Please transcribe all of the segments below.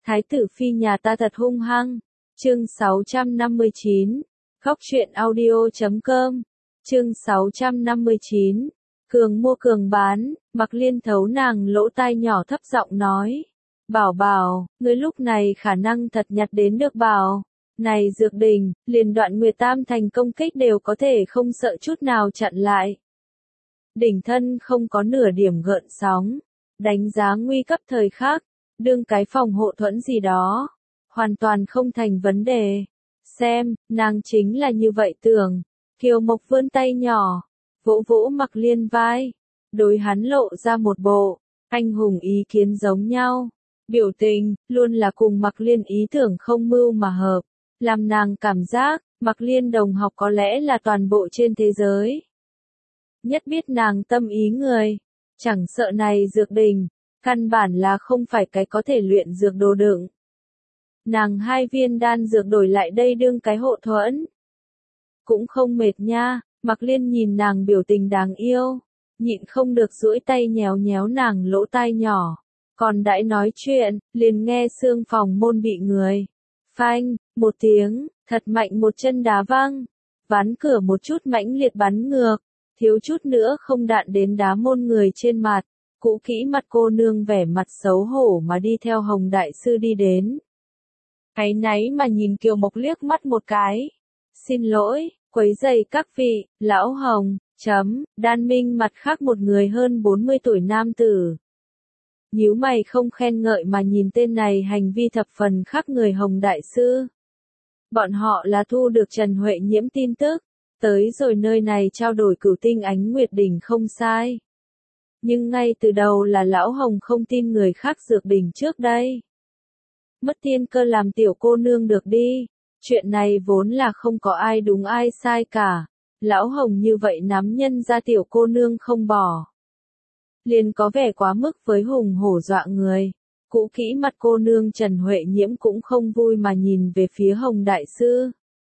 Thái tử phi nhà ta thật hung hăng. Chương 659. Khóc truyện audio.com. Chương 659. Cường mua cường bán, Mặc Liên thấu nàng lỗ tai nhỏ thấp giọng nói. Bảo bảo, ngươi lúc này khả năng thật nhặt đến được bảo. Này dược đình, liền Đoạn Nguyệt Tam thành công kích đều có thể không sợ chút nào chặn lại. Đỉnh thân không có nửa điểm gợn sóng. Đánh giá nguy cấp thời khắc, đương cái phòng hộ thuẫn gì đó. Hoàn toàn không thành vấn đề. Xem, nàng chính là như vậy tưởng. Kiều Mộc vươn tay nhỏ, vỗ vỗ Mặc Liên vai. Đối hắn lộ ra một bộ, anh hùng ý kiến giống nhau. Biểu tình, luôn là cùng Mặc Liên ý tưởng không mưu mà hợp. Làm nàng cảm giác, Mặc Liên đồng học có lẽ là toàn bộ trên thế giới. Nhất biết nàng tâm ý người. Chẳng sợ này dược đình, căn bản là không phải cái có thể luyện dược đồ đựng. Nàng 2 viên đan dược đổi lại đây đương cái hộ thuẫn. Cũng không mệt nha, Mặc Liên nhìn nàng biểu tình đáng yêu. Nhịn không được duỗi tay nhéo nhéo nàng lỗ tai nhỏ. Còn đãi nói chuyện, liền nghe xương phòng môn bị người. Phanh, một tiếng, thật mạnh một chân đá văng. Ván cửa một chút mãnh liệt bắn ngược. Thiếu chút nữa không đạn đến đá môn người trên mặt. Cũ kỹ mặt cô nương vẻ mặt xấu hổ mà đi theo Hồng Đại Sư đi đến. Áy náy mà nhìn Kiều Mộc liếc mắt một cái. Xin lỗi, quấy rầy các vị, lão Hồng, Đan Minh mặt khác một người hơn 40 tuổi nam tử. Nhíu mày không khen ngợi mà nhìn tên này hành vi thập phần khác người Hồng Đại Sư. Bọn họ là thu được Trần Huệ Nhiễm tin tức, tới rồi nơi này trao đổi Cửu Tinh Ánh Nguyệt Đỉnh không sai. Nhưng ngay từ đầu là lão Hồng không tin người khác dược đỉnh trước đây. Mất tiên cơ làm tiểu cô nương được đi. Chuyện này vốn là không có ai đúng ai sai cả. Lão Hồng như vậy nắm nhân ra tiểu cô nương không bỏ. Liền có vẻ quá mức với hùng hổ dọa người. Cũ kỹ mặt cô nương Trần Huệ Nhiễm cũng không vui mà nhìn về phía Hồng Đại Sư.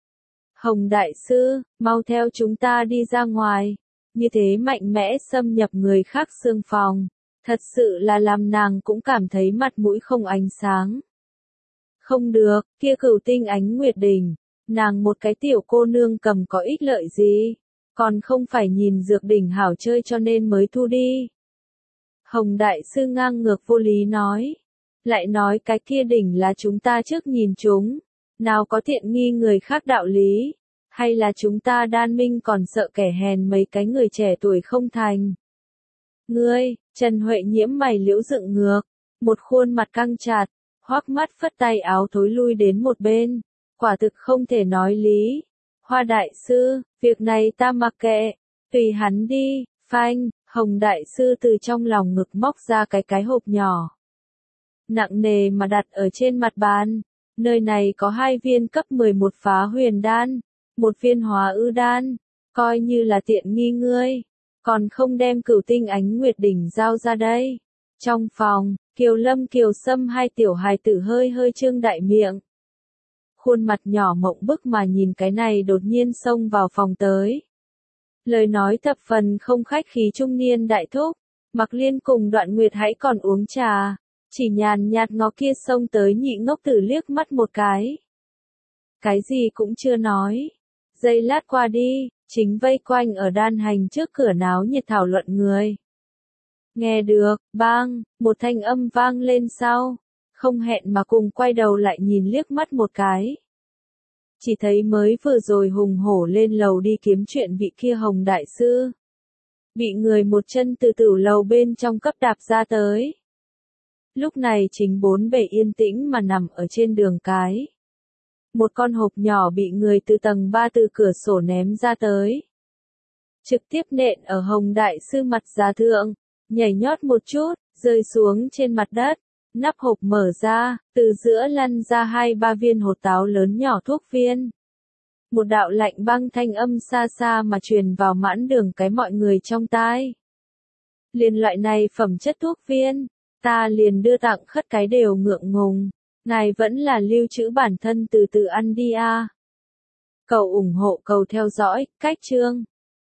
Hồng Đại Sư, mau theo chúng ta đi ra ngoài. Như thế mạnh mẽ xâm nhập người khác xương phòng. Thật sự là làm nàng cũng cảm thấy mặt mũi không ánh sáng. Không được, kia Cửu Tinh Ánh Nguyệt Đỉnh, nàng một cái tiểu cô nương cầm có ích lợi gì, còn không phải nhìn dược đỉnh hảo chơi cho nên mới thu đi. Hồng Đại Sư ngang ngược vô lý nói, lại nói cái kia đỉnh là chúng ta trước nhìn chúng, nào có tiện nghi người khác đạo lý, hay là chúng ta Đan Minh còn sợ kẻ hèn mấy cái người trẻ tuổi không thành. Ngươi, Trần Huệ Nhiễm mày liễu dựng ngược, một khuôn mặt căng chặt. Hoắc mắt phất tay áo thối lui đến một bên, quả thực không thể nói lý. Hoa Đại Sư, việc này ta mặc kệ, tùy hắn đi. Phanh, Hồng Đại Sư từ trong lòng ngực móc ra cái hộp nhỏ. Nặng nề mà đặt ở trên mặt bàn, nơi này có 2 viên cấp 11 phá huyền đan, 1 viên hóa ư đan, coi như là tiện nghi ngươi, còn không đem Cửu Tinh Ánh Nguyệt Đỉnh giao ra đây. Trong phòng, Kiều Lâm Kiều Sâm 2 tiểu hài tử hơi hơi trương đại miệng. Khuôn mặt nhỏ mộng bức mà nhìn cái này đột nhiên xông vào phòng tới. Lời nói thập phần không khách khí trung niên đại thúc, Mặc Liên cùng Đoạn Nguyệt hãy còn uống trà, chỉ nhàn nhạt ngó kia xông tới nhị ngốc tử liếc mắt một cái. Cái gì cũng chưa nói. Giây lát qua đi, chính vây quanh ở đan hành trước cửa náo nhiệt thảo luận người. Nghe được, bang, một thanh âm vang lên sau, không hẹn mà cùng quay đầu lại nhìn liếc mắt một cái. Chỉ thấy mới vừa rồi hùng hổ lên lầu đi kiếm chuyện vị kia Hồng Đại Sư. Bị người một chân từ tử lầu bên trong cấp đạp ra tới. Lúc này chính bốn bề yên tĩnh mà nằm ở trên đường cái. Một con hộp nhỏ bị người từ tầng 3 từ cửa sổ ném ra tới. Trực tiếp nện ở Hồng Đại Sư mặt giá thượng. Nhảy nhót một chút, rơi xuống trên mặt đất, nắp hộp mở ra, từ giữa lăn ra 2-3 viên hột táo lớn nhỏ thuốc viên. Một đạo lạnh băng thanh âm xa xa mà truyền vào mãn đường cái mọi người trong tai. Liền loại này phẩm chất thuốc viên, ta liền đưa tặng khất cái đều ngượng ngùng, ngài vẫn là lưu trữ bản thân từ từ ăn đi a. Cầu ủng hộ cầu theo dõi, cách chương.